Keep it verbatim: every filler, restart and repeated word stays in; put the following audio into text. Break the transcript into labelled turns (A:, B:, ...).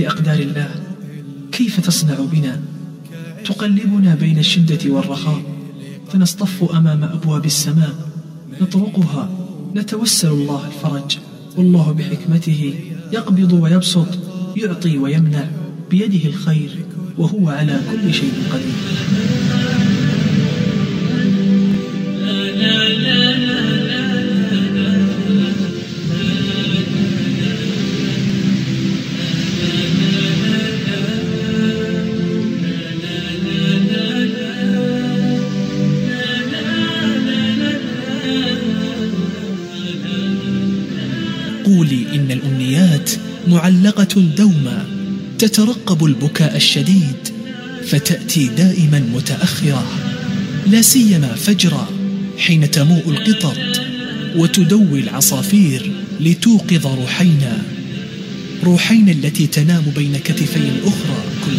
A: بأقدار الله، كيف تصنع بنا؟ تقلبنا بين الشدة والرخاء، فنصطف أمام أبواب السماء نطرقها نتوسل الله الفرج، والله بحكمته يقبض ويبسط، يعطي ويمنع، بيده الخير، وهو على كل شيء قدير.
B: قولي إن الأمنيات معلقة دوما، تترقب البكاء الشديد فتأتي دائما متأخرة، لا سيما فجرا حين تموء القطط وتدوي العصافير لتوقظ روحينا، روحينا التي تنام بين كتفي الأخرى كل